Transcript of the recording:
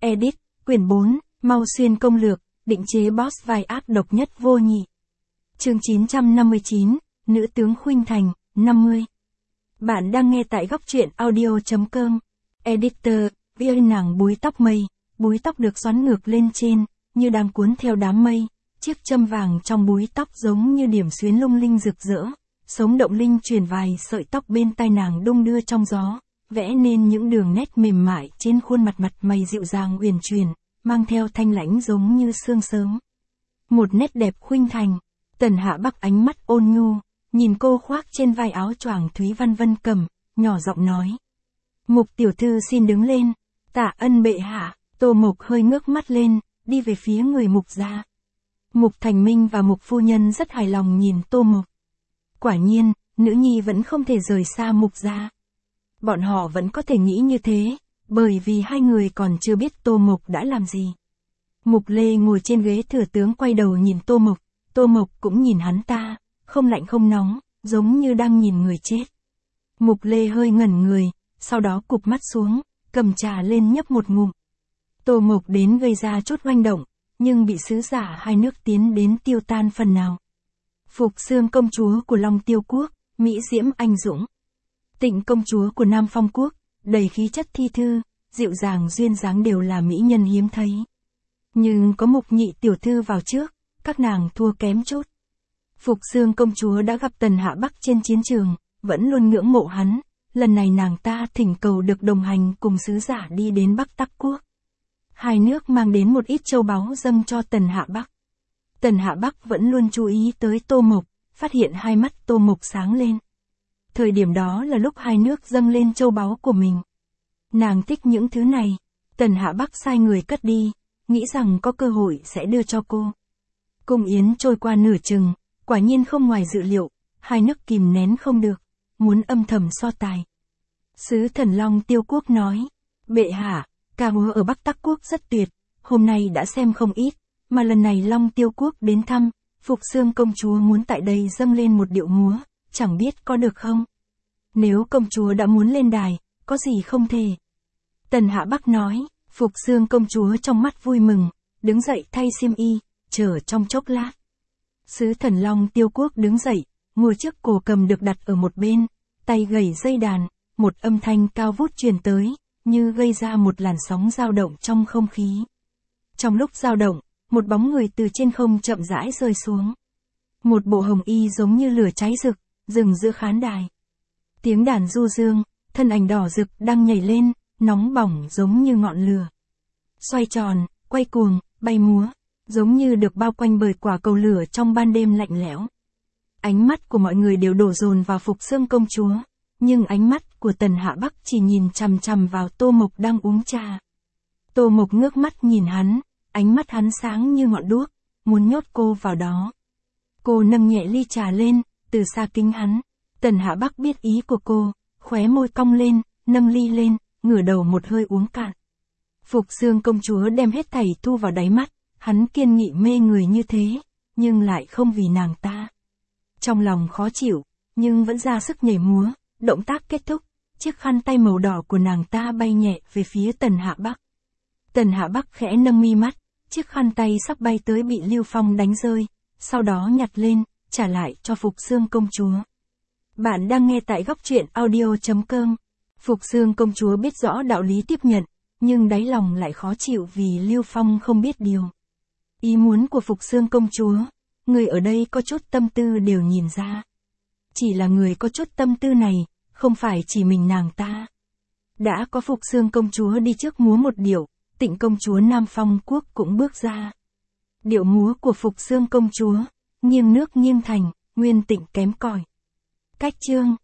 Edit, quyển 4, Mau Xuyên công lược, định chế boss vai ác độc nhất vô nhị. Chương 959, Nữ tướng Khuynh Thành, 50. Bạn đang nghe tại góc truyện audio.com. Editor, viết nàng búi tóc mây, búi tóc được xoắn ngược lên trên, như đang cuốn theo đám mây, chiếc châm vàng trong búi tóc giống như điểm xuyến lung linh rực rỡ, sống động linh truyền vài sợi tóc bên tai nàng đung đưa trong gió, vẽ nên những đường nét mềm mại trên khuôn mặt mày dịu dàng uyển chuyển, mang theo thanh lãnh giống như sương sớm. Một nét đẹp khuynh thành. Tần Hạ Bắc ánh mắt ôn nhu, nhìn cô khoác trên vai áo choàng Thúy Văn Vân cầm, nhỏ giọng nói: "Mục tiểu thư xin đứng lên." "Tạ ân bệ hạ." Tô Mộc hơi ngước mắt lên, đi về phía người Mục gia. Mục Thành Minh và Mục phu nhân rất hài lòng nhìn Tô Mộc. Quả nhiên, nữ nhi vẫn không thể rời xa Mục gia. Bọn họ vẫn có thể nghĩ như thế, bởi vì hai người còn chưa biết Tô Mộc đã làm gì. Mục Lê ngồi trên ghế thừa tướng quay đầu nhìn Tô Mộc, Tô Mộc cũng nhìn hắn ta, không lạnh không nóng, giống như đang nhìn người chết. Mục Lê hơi ngẩn người, sau đó cụp mắt xuống, cầm trà lên nhấp một ngụm. Tô Mộc đến gây ra chút oanh động, nhưng bị sứ giả hai nước tiến đến tiêu tan phần nào. Phục Xương công chúa của Long Tiêu quốc, mỹ diễm anh dũng. Tịnh công chúa của Nam Phong quốc, đầy khí chất thi thư, dịu dàng duyên dáng đều là mỹ nhân hiếm thấy. Nhưng có Mục nhị tiểu thư vào trước, các nàng thua kém chút. Phục Xương công chúa đã gặp Tần Hạ Bắc trên chiến trường, vẫn luôn ngưỡng mộ hắn, lần này nàng ta thỉnh cầu được đồng hành cùng sứ giả đi đến Bắc Tắc quốc. Hai nước mang đến một ít châu báu dâng cho Tần Hạ Bắc. Tần Hạ Bắc vẫn luôn chú ý tới Tô Mộc, phát hiện hai mắt Tô Mộc sáng lên. Thời điểm đó là lúc hai nước dâng lên châu báu của mình. Nàng thích những thứ này, Tần Hạ Bắc sai người cất đi, nghĩ rằng có cơ hội sẽ đưa cho cô. Cung yến trôi qua nửa chừng, quả nhiên không ngoài dự liệu, hai nước kìm nén không được, muốn âm thầm so tài. Sứ thần Long Tiêu quốc nói: "Bệ hạ, ca múa ở Bắc Tắc quốc rất tuyệt, hôm nay đã xem không ít, mà lần này Long Tiêu quốc đến thăm, Phục Xương công chúa muốn tại đây dâng lên một điệu múa, chẳng biết có được không? Nếu công chúa đã muốn lên đài, có gì không thể?" Tần Hạ Bắc nói. Phục Xương công chúa trong mắt vui mừng, đứng dậy thay xiêm y, chờ trong chốc lát. Sứ thần Long Tiêu quốc đứng dậy, ngồi trước cổ cầm được đặt ở một bên, tay gảy dây đàn, một âm thanh cao vút truyền tới, như gây ra một làn sóng dao động trong không khí. Trong lúc dao động, một bóng người từ trên không chậm rãi rơi xuống. Một bộ hồng y giống như lửa cháy rực, dừng giữa khán đài. Tiếng đàn du dương, thân ảnh đỏ rực đang nhảy lên, nóng bỏng giống như ngọn lửa. Xoay tròn, quay cuồng, bay múa, giống như được bao quanh bởi quả cầu lửa trong ban đêm lạnh lẽo. Ánh mắt của mọi người đều đổ dồn vào Phục Xương công chúa, nhưng ánh mắt của Tần Hạ Bắc chỉ nhìn chằm chằm vào Tô Mộc đang uống trà. Tô Mộc ngước mắt nhìn hắn, ánh mắt hắn sáng như ngọn đuốc, muốn nhốt cô vào đó. Cô nâng nhẹ ly trà lên, từ xa kính hắn. Tần Hạ Bắc biết ý của cô, khóe môi cong lên, nâng ly lên, ngửa đầu một hơi uống cạn. Phục Xương công chúa đem hết thảy thu vào đáy mắt, hắn kiên nghị mê người như thế, nhưng lại không vì nàng ta. Trong lòng khó chịu, nhưng vẫn ra sức nhảy múa, động tác kết thúc, chiếc khăn tay màu đỏ của nàng ta bay nhẹ về phía Tần Hạ Bắc. Tần Hạ Bắc khẽ nâng mi mắt, chiếc khăn tay sắp bay tới bị Lưu Phong đánh rơi, sau đó nhặt lên, trả lại cho Phục Xương công chúa. Bạn đang nghe tại góc truyện audio.com. Phục Xương công chúa biết rõ đạo lý tiếp nhận, nhưng đáy lòng lại khó chịu vì Lưu Phong không biết điều. Ý muốn của Phục Xương công chúa, người ở đây có chút tâm tư đều nhìn ra. Chỉ là người có chút tâm tư này, không phải chỉ mình nàng ta. Đã có Phục Xương công chúa đi trước múa một điệu, Tịnh công chúa Nam Phong quốc cũng bước ra. Điệu múa của Phục Xương công chúa, nghiêng nước nghiêng thành, nguyên tịnh kém cỏi. Cách chương